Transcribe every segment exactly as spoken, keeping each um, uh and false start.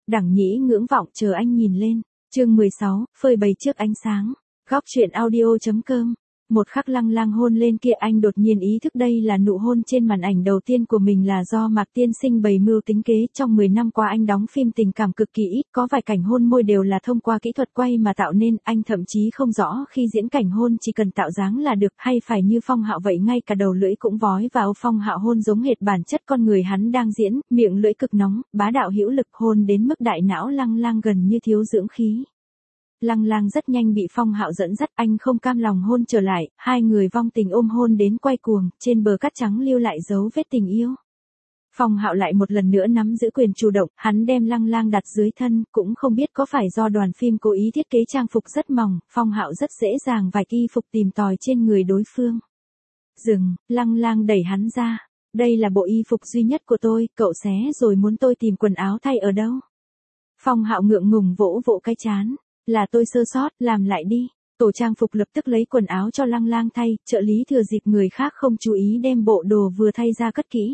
Đẳng Nhĩ ngưỡng vọng chờ anh nhìn lên. Chương mười sáu, phơi bày trước ánh sáng. Góc truyện audio.com. Một khắc Lăng Lang hôn lên kia, anh đột nhiên ý thức đây là nụ hôn trên màn ảnh đầu tiên của mình là do Mạc tiên sinh bày mưu tính kế. Trong mười năm qua anh đóng phim tình cảm cực kỳ ít, có vài cảnh hôn môi đều là thông qua kỹ thuật quay mà tạo nên. Anh thậm chí không rõ khi diễn cảnh hôn chỉ cần tạo dáng là được, hay phải như Phong Hạo vậy ngay cả đầu lưỡi cũng vói vào. Phong Hạo hôn giống hệt bản chất con người hắn đang diễn, miệng lưỡi cực nóng, bá đạo hữu lực, hôn đến mức đại não Lăng Lang gần như thiếu dưỡng khí. Lăng Lang rất nhanh bị Phong Hạo dẫn dắt, anh không cam lòng hôn trở lại, hai người vong tình ôm hôn đến quay cuồng, trên bờ cát trắng lưu lại dấu vết tình yêu. Phong Hạo lại một lần nữa nắm giữ quyền chủ động, hắn đem Lăng Lang đặt dưới thân, cũng không biết có phải do đoàn phim cố ý thiết kế trang phục rất mỏng, Phong Hạo rất dễ dàng vạch y phục tìm tòi trên người đối phương. Dừng, Lăng Lang đẩy hắn ra, đây là bộ y phục duy nhất của tôi, cậu xé rồi muốn tôi tìm quần áo thay ở đâu? Phong Hạo ngượng ngùng vỗ vỗ cái trán. Là tôi sơ sót, làm lại đi. Tổ trang phục lập tức lấy quần áo cho Lăng Lang thay, trợ lý thừa dịp người khác không chú ý đem bộ đồ vừa thay ra cất kỹ.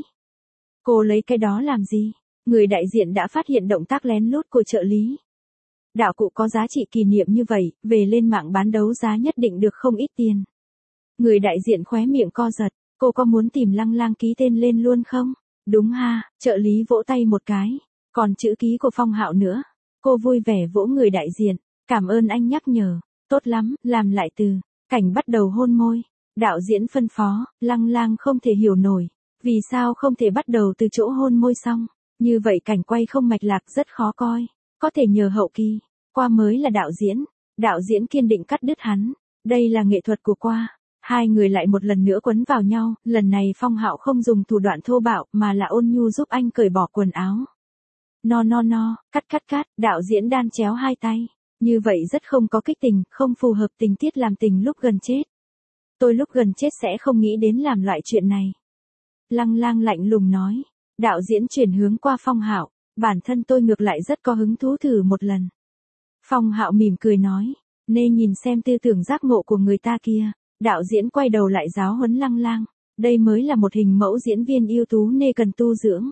Cô lấy cái đó làm gì? Người đại diện đã phát hiện động tác lén lút của trợ lý. Đạo cụ có giá trị kỷ niệm như vậy, về lên mạng bán đấu giá nhất định được không ít tiền. Người đại diện khóe miệng co giật, cô có muốn tìm Lăng Lang ký tên lên luôn không? Đúng ha, trợ lý vỗ tay một cái, còn chữ ký của Phong Hạo nữa. Cô vui vẻ vỗ người đại diện. Cảm ơn anh nhắc nhở, tốt lắm, làm lại từ, cảnh bắt đầu hôn môi. Đạo diễn phân phó, Lăng Lang không thể hiểu nổi, vì sao không thể bắt đầu từ chỗ hôn môi xong, như vậy cảnh quay không mạch lạc rất khó coi, có thể nhờ hậu kỳ, qua mới là đạo diễn. Đạo diễn kiên định cắt đứt hắn, đây là nghệ thuật của qua. Hai người lại một lần nữa quấn vào nhau, lần này Phong Hạo không dùng thủ đoạn thô bạo mà là ôn nhu giúp anh cởi bỏ quần áo. No no no, cắt cắt cắt, đạo diễn đan chéo hai tay. Như vậy rất không có kích tình, không phù hợp tình tiết làm tình lúc gần chết. Tôi lúc gần chết sẽ không nghĩ đến làm loại chuyện này. Lăng Lang lạnh lùng nói. Đạo diễn chuyển hướng qua Phong Hạo, bản thân tôi ngược lại rất có hứng thú thử một lần. Phong Hạo mỉm cười nói, nên nhìn xem tư tưởng giác ngộ của người ta kia. Đạo diễn quay đầu lại giáo huấn Lăng Lang, đây mới là một hình mẫu diễn viên ưu tú nên cần tu dưỡng.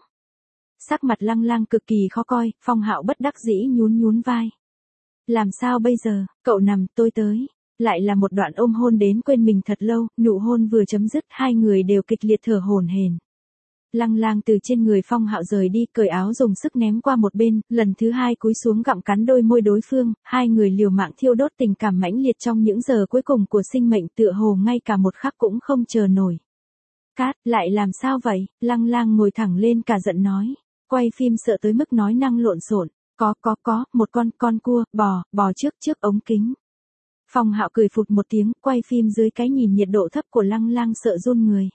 Sắc mặt Lăng Lang cực kỳ khó coi, Phong Hạo bất đắc dĩ nhún nhún vai. Làm sao bây giờ, cậu nằm, tôi tới. Lại là một đoạn ôm hôn đến quên mình thật lâu, nụ hôn vừa chấm dứt hai người đều kịch liệt thở hổn hển. Lăng Lang từ trên người Phong Hạo rời đi, cởi áo dùng sức ném qua một bên, lần thứ hai cúi xuống gặm cắn đôi môi đối phương, hai người liều mạng thiêu đốt tình cảm mãnh liệt trong những giờ cuối cùng của sinh mệnh, tựa hồ ngay cả một khắc cũng không chờ nổi. Cát, lại làm sao vậy? Lăng Lang ngồi thẳng lên cả giận nói. Quay phim sợ tới mức nói năng lộn xộn. Có có có, một con, con cua, bò, bò trước trước ống kính. Phong Hạo cười phụt một tiếng, quay phim dưới cái nhìn nhiệt độ thấp của Lăng Lang sợ run người.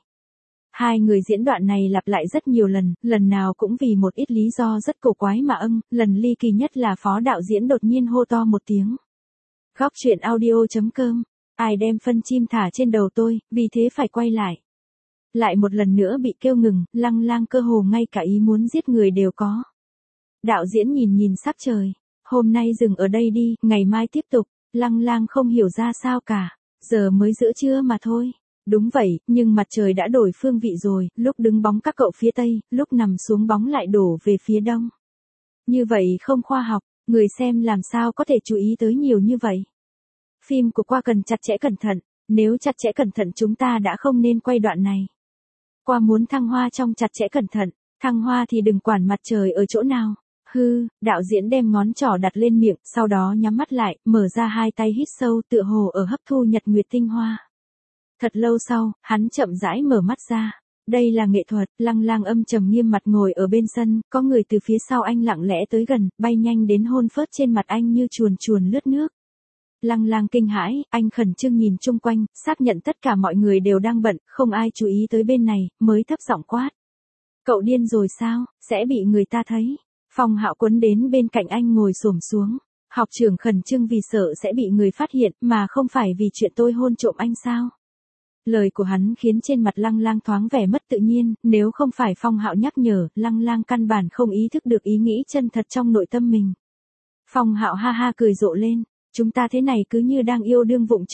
Hai người diễn đoạn này lặp lại rất nhiều lần, lần nào cũng vì một ít lý do rất cổ quái mà ưng, lần ly kỳ nhất là phó đạo diễn đột nhiên hô to một tiếng. Góc truyện audio.com, ai đem phân chim thả trên đầu tôi, vì thế phải quay lại. Lại một lần nữa bị kêu ngừng, Lăng Lang cơ hồ ngay cả ý muốn giết người đều có. Đạo diễn nhìn nhìn sắc trời, hôm nay dừng ở đây đi, ngày mai tiếp tục. Lăng Lang không hiểu ra sao cả, giờ mới giữa trưa mà thôi. Đúng vậy, nhưng mặt trời đã đổi phương vị rồi, lúc đứng bóng các cậu phía tây, lúc nằm xuống bóng lại đổ về phía đông. Như vậy không khoa học, người xem làm sao có thể chú ý tới nhiều như vậy. Phim của Qua cần chặt chẽ cẩn thận, nếu chặt chẽ cẩn thận chúng ta đã không nên quay đoạn này. Qua muốn thăng hoa trong chặt chẽ cẩn thận, thăng hoa thì đừng quản mặt trời ở chỗ nào. Hư, đạo diễn đem ngón trỏ đặt lên miệng, sau đó nhắm mắt lại, mở ra hai tay hít sâu tựa hồ ở hấp thu nhật nguyệt tinh hoa. Thật lâu sau, hắn chậm rãi mở mắt ra. Đây là nghệ thuật. Lăng Lang âm trầm nghiêm mặt ngồi ở bên sân, có người từ phía sau anh lặng lẽ tới gần, bay nhanh đến hôn phớt trên mặt anh như chuồn chuồn lướt nước. Lăng Lang kinh hãi, anh khẩn trương nhìn chung quanh, xác nhận tất cả mọi người đều đang bận, không ai chú ý tới bên này, mới thấp giọng quát. Cậu điên rồi sao, sẽ bị người ta thấy. Phong Hạo quấn đến bên cạnh anh ngồi xổm xuống. Học trưởng khẩn trương vì sợ sẽ bị người phát hiện, mà không phải vì chuyện tôi hôn trộm anh sao. Lời của hắn khiến trên mặt Lăng Lang thoáng vẻ mất tự nhiên, nếu không phải Phong Hạo nhắc nhở, Lăng Lang căn bản không ý thức được ý nghĩ chân thật trong nội tâm mình. Phong Hạo ha ha cười rộ lên, chúng ta thế này cứ như đang yêu đương vụng trộm.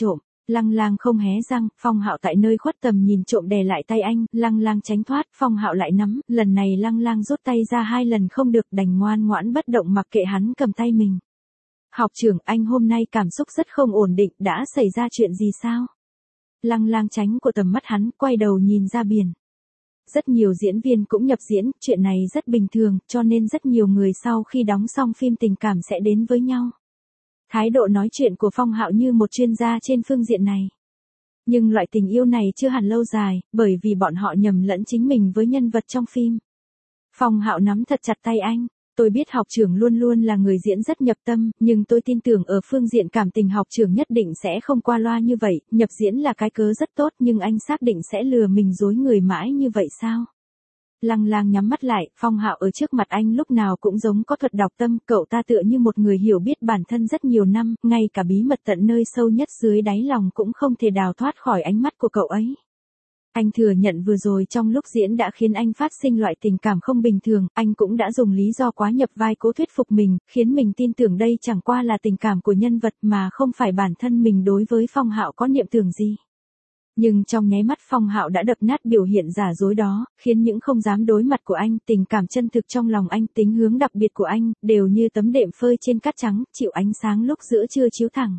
Lăng Lang không hé răng, Phong Hạo tại nơi khuất tầm nhìn trộm đè lại tay anh, Lăng Lang tránh thoát, Phong Hạo lại nắm, lần này Lăng Lang rút tay ra hai lần không được, đành ngoan ngoãn bất động mặc kệ hắn cầm tay mình. Học trưởng, anh hôm nay cảm xúc rất không ổn định, đã xảy ra chuyện gì sao? Lăng Lang tránh của tầm mắt hắn, quay đầu nhìn ra biển. Rất nhiều diễn viên cũng nhập diễn, chuyện này rất bình thường, cho nên rất nhiều người sau khi đóng xong phim tình cảm sẽ đến với nhau. Thái độ nói chuyện của Phong Hạo như một chuyên gia trên phương diện này. Nhưng loại tình yêu này chưa hẳn lâu dài, bởi vì bọn họ nhầm lẫn chính mình với nhân vật trong phim. Phong Hạo nắm thật chặt tay anh. Tôi biết học trưởng luôn luôn là người diễn rất nhập tâm, nhưng tôi tin tưởng ở phương diện cảm tình học trưởng nhất định sẽ không qua loa như vậy, nhập diễn là cái cớ rất tốt nhưng anh xác định sẽ lừa mình dối người mãi như vậy sao? Lăng Lang nhắm mắt lại, Phong Hạo ở trước mặt anh lúc nào cũng giống có thuật đọc tâm, cậu ta tựa như một người hiểu biết bản thân rất nhiều năm, ngay cả bí mật tận nơi sâu nhất dưới đáy lòng cũng không thể đào thoát khỏi ánh mắt của cậu ấy. Anh thừa nhận vừa rồi trong lúc diễn đã khiến anh phát sinh loại tình cảm không bình thường, anh cũng đã dùng lý do quá nhập vai cố thuyết phục mình, khiến mình tin tưởng đây chẳng qua là tình cảm của nhân vật mà không phải bản thân mình đối với Phong Hạo có niệm tưởng gì. Nhưng trong nháy mắt Phong Hạo đã đập nát biểu hiện giả dối đó, khiến những không dám đối mặt của anh, tình cảm chân thực trong lòng anh, tính hướng đặc biệt của anh, đều như tấm đệm phơi trên cát trắng, chịu ánh sáng lúc giữa trưa chiếu thẳng.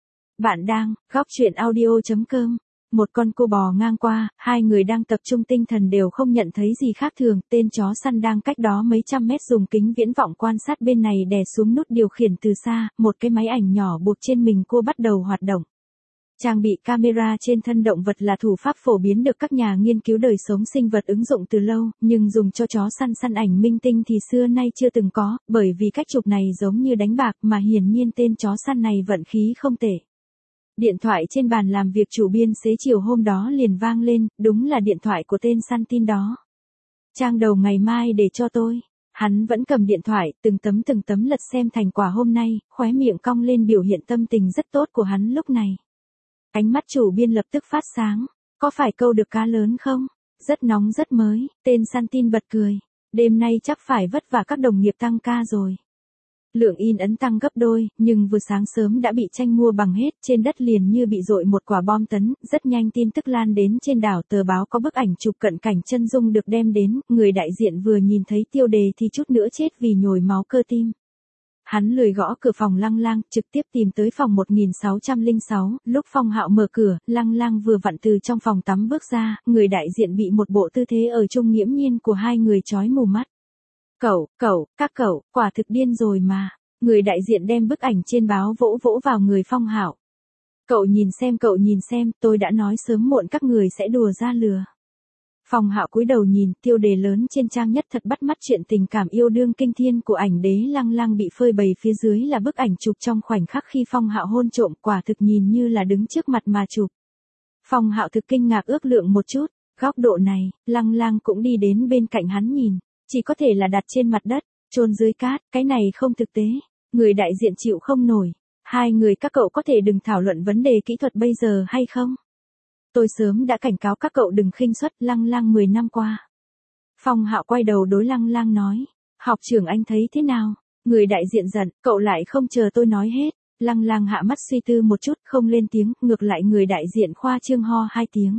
Bạn đang, góc truyện audio chấm com. Một con cô bò ngang qua, hai người đang tập trung tinh thần đều không nhận thấy gì khác thường, tên chó săn đang cách đó mấy trăm mét dùng kính viễn vọng quan sát bên này đè xuống nút điều khiển từ xa, một cái máy ảnh nhỏ buộc trên mình cô bắt đầu hoạt động. Trang bị camera trên thân động vật là thủ pháp phổ biến được các nhà nghiên cứu đời sống sinh vật ứng dụng từ lâu, nhưng dùng cho chó săn săn ảnh minh tinh thì xưa nay chưa từng có, bởi vì cách chụp này giống như đánh bạc mà hiển nhiên tên chó săn này vận khí không tệ. Điện thoại trên bàn làm việc chủ biên xế chiều hôm đó liền vang lên, đúng là điện thoại của tên săn tin đó. Trang đầu ngày mai để cho tôi. Hắn vẫn cầm điện thoại, từng tấm từng tấm lật xem thành quả hôm nay, khóe miệng cong lên biểu hiện tâm tình rất tốt của hắn lúc này. Ánh mắt chủ biên lập tức phát sáng. Có phải câu được cá lớn không? Rất nóng rất mới, tên săn tin bật cười. Đêm nay chắc phải vất vả các đồng nghiệp tăng ca rồi. Lượng in ấn tăng gấp đôi, nhưng vừa sáng sớm đã bị tranh mua bằng hết, trên đất liền như bị dội một quả bom tấn, rất nhanh tin tức lan đến trên đảo, tờ báo có bức ảnh chụp cận cảnh chân dung được đem đến, người đại diện vừa nhìn thấy tiêu đề thì chút nữa chết vì nhồi máu cơ tim. Hắn lười gõ cửa phòng Lăng Lang, trực tiếp tìm tới phòng một nghìn sáu trăm lẻ sáu, lúc Phong Hạo mở cửa, Lăng Lang vừa vặn từ trong phòng tắm bước ra, người đại diện bị một bộ tư thế ở chung nghiễm nhiên của hai người chói mù mắt. Cậu, cậu, các cậu, quả thực điên rồi mà. Người đại diện đem bức ảnh trên báo vỗ vỗ vào người Phong Hạo. Cậu nhìn xem, cậu nhìn xem, tôi đã nói sớm muộn các người sẽ đùa ra lừa. Phong Hạo cúi đầu nhìn, tiêu đề lớn trên trang nhất thật bắt mắt, chuyện tình cảm yêu đương kinh thiên của ảnh đế Lăng Lang bị phơi bày, phía dưới là bức ảnh chụp trong khoảnh khắc khi Phong Hạo hôn trộm, quả thực nhìn như là đứng trước mặt mà chụp. Phong Hạo thực kinh ngạc ước lượng một chút, góc độ này, Lăng Lang cũng đi đến bên cạnh hắn nhìn. Chỉ có thể là đặt trên mặt đất, chôn dưới cát, cái này không thực tế. Người đại diện chịu không nổi. Hai người các cậu có thể đừng thảo luận vấn đề kỹ thuật bây giờ hay không? Tôi sớm đã cảnh cáo các cậu đừng khinh suất, Lăng Lang mười năm qua. Phong Hạo quay đầu đối Lăng Lang nói. Học trưởng anh thấy thế nào? Người đại diện giận, cậu lại không chờ tôi nói hết. Lăng Lang hạ mắt suy tư một chút, không lên tiếng, ngược lại người đại diện khoa trương ho hai tiếng.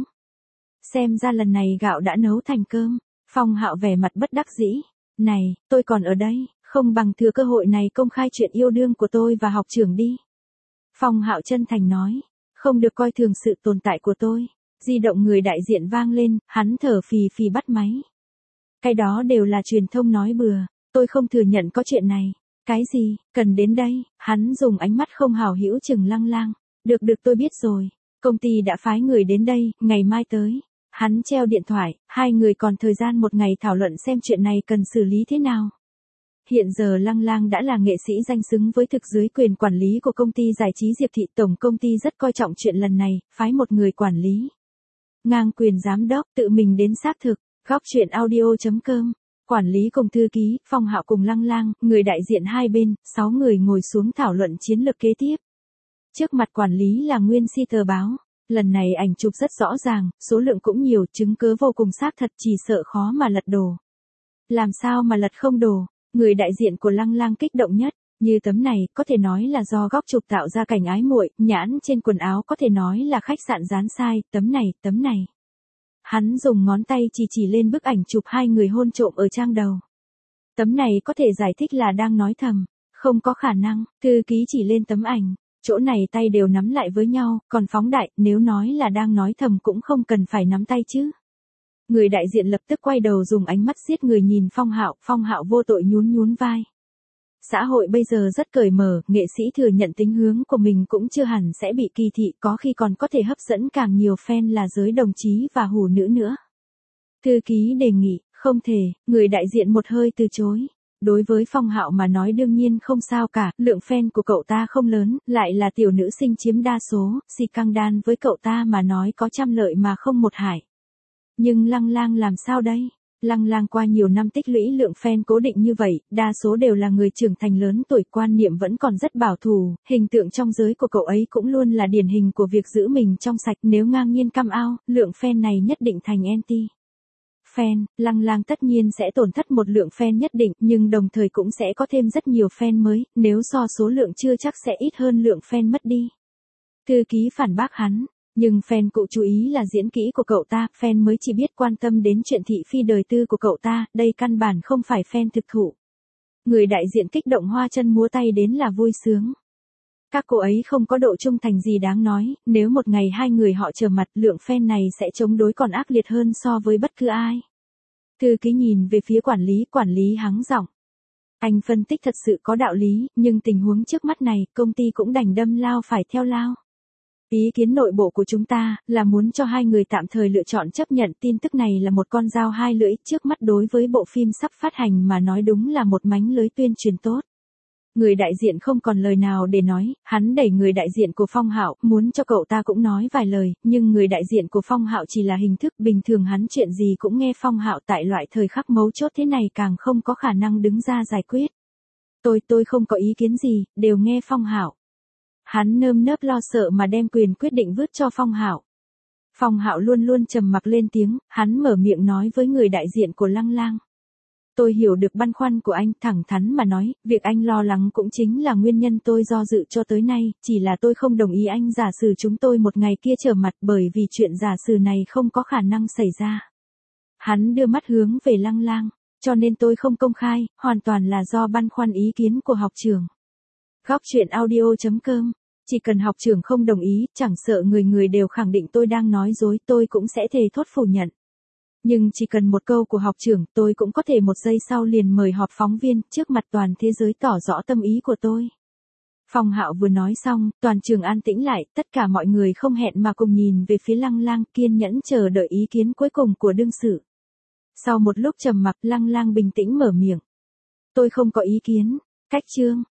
Xem ra lần này gạo đã nấu thành cơm. Phong Hạo vẻ mặt bất đắc dĩ. Này, tôi còn ở đây, không bằng thừa cơ hội này công khai chuyện yêu đương của tôi và học trưởng đi. Phong Hạo chân thành nói, không được coi thường sự tồn tại của tôi. Di động người đại diện vang lên, hắn thở phì phì bắt máy. Cái đó đều là truyền thông nói bừa, tôi không thừa nhận có chuyện này. Cái gì, cần đến đây, hắn dùng ánh mắt không hảo hữu chừng Lăng Lang. Được được tôi biết rồi, công ty đã phái người đến đây, ngày mai tới. Hắn treo điện thoại, hai người còn thời gian một ngày thảo luận xem chuyện này cần xử lý thế nào. Hiện giờ Lăng Lang đã là nghệ sĩ danh xứng với thực dưới quyền quản lý của công ty giải trí Diệp Thị, tổng công ty rất coi trọng chuyện lần này, phái một người quản lý. Ngang quyền giám đốc tự mình đến xác thực, góc truyện audio chấm com. Quản lý cùng thư ký, Phong Hạo cùng Lăng Lang, người đại diện hai bên, sáu người ngồi xuống thảo luận chiến lược kế tiếp. Trước mặt quản lý là nguyên si tờ báo. Lần này ảnh chụp rất rõ ràng, số lượng cũng nhiều, chứng cứ vô cùng xác thật, chỉ sợ khó mà lật đổ. Làm sao mà lật không đổ? Người đại diện của Lăng Lang kích động nhất. Như tấm này, có thể nói là do góc chụp tạo ra cảnh ái muội, nhãn trên quần áo có thể nói là khách sạn dán sai, tấm này, tấm này. Hắn dùng ngón tay chỉ chỉ lên bức ảnh chụp hai người hôn trộm ở trang đầu. Tấm này có thể giải thích là đang nói thầm, không có khả năng, thư ký chỉ lên tấm ảnh, chỗ này tay đều nắm lại với nhau, còn phóng đại, nếu nói là đang nói thầm cũng không cần phải nắm tay chứ. Người đại diện lập tức quay đầu dùng ánh mắt giết người nhìn Phong Hạo, Phong Hạo vô tội nhún nhún vai. Xã hội bây giờ rất cởi mở, nghệ sĩ thừa nhận tính hướng của mình cũng chưa hẳn sẽ bị kỳ thị, có khi còn có thể hấp dẫn càng nhiều fan là giới đồng chí và hủ nữ nữa. Thư ký đề nghị, không thể, người đại diện một hơi từ chối. Đối với Phong Hạo mà nói đương nhiên không sao cả, lượng fan của cậu ta không lớn, lại là tiểu nữ sinh chiếm đa số, si căng đan với cậu ta mà nói có trăm lợi mà không một hại. Nhưng Lăng Lang làm sao đây? Lăng Lang qua nhiều năm tích lũy lượng fan cố định như vậy, đa số đều là người trưởng thành lớn tuổi, quan niệm vẫn còn rất bảo thủ, hình tượng trong giới của cậu ấy cũng luôn là điển hình của việc giữ mình trong sạch, nếu ngang nhiên căm ao, lượng fan này nhất định thành anti. Fan, Lăng Lang tất nhiên sẽ tổn thất một lượng fan nhất định, nhưng đồng thời cũng sẽ có thêm rất nhiều fan mới, nếu so số lượng chưa chắc sẽ ít hơn lượng fan mất đi. Thư ký phản bác hắn. Nhưng fan cũ chú ý là diễn kỹ của cậu ta, fan mới chỉ biết quan tâm đến chuyện thị phi đời tư của cậu ta, đây căn bản không phải fan thực thụ. Người đại diện kích động hoa chân múa tay đến là vui sướng. Các cô ấy không có độ trung thành gì đáng nói, nếu một ngày hai người họ trở mặt, lượng fan này sẽ chống đối còn ác liệt hơn so với bất cứ ai. Thư ký nhìn về phía quản lý, quản lý hắng giọng. Anh phân tích thật sự có đạo lý, nhưng tình huống trước mắt này, công ty cũng đành đâm lao phải theo lao. Ý kiến nội bộ của chúng ta là muốn cho hai người tạm thời lựa chọn chấp nhận, tin tức này là một con dao hai lưỡi, trước mắt đối với bộ phim sắp phát hành mà nói đúng là một mánh lưới tuyên truyền tốt. Người đại diện không còn lời nào để nói, hắn đẩy người đại diện của Phong Hạo, muốn cho cậu ta cũng nói vài lời, nhưng người đại diện của Phong Hạo chỉ là hình thức, bình thường hắn chuyện gì cũng nghe Phong Hạo, tại loại thời khắc mấu chốt thế này càng không có khả năng đứng ra giải quyết. Tôi tôi không có ý kiến gì, đều nghe Phong Hạo. Hắn nơm nớp lo sợ mà đem quyền quyết định vứt cho Phong Hạo. Phong Hạo luôn luôn trầm mặc lên tiếng, hắn mở miệng nói với người đại diện của Lăng Lang. Tôi hiểu được băn khoăn của anh, thẳng thắn mà nói, việc anh lo lắng cũng chính là nguyên nhân tôi do dự cho tới nay, chỉ là tôi không đồng ý anh giả sử chúng tôi một ngày kia trở mặt, bởi vì chuyện giả sử này không có khả năng xảy ra. Hắn đưa mắt hướng về Lăng Lang, cho nên tôi không công khai, hoàn toàn là do băn khoăn ý kiến của học trưởng. Góc truyện audio chấm com, chỉ cần học trưởng không đồng ý, chẳng sợ người người đều khẳng định tôi đang nói dối, tôi cũng sẽ thề thốt phủ nhận. Nhưng chỉ cần một câu của học trưởng, tôi cũng có thể một giây sau liền mời họp phóng viên, trước mặt toàn thế giới tỏ rõ tâm ý của tôi. Phong Hạo vừa nói xong, toàn trường an tĩnh lại, tất cả mọi người không hẹn mà cùng nhìn về phía Lăng Lang, kiên nhẫn chờ đợi ý kiến cuối cùng của đương sự. Sau một lúc trầm mặc, Lăng Lang bình tĩnh mở miệng. Tôi không có ý kiến, cách chương.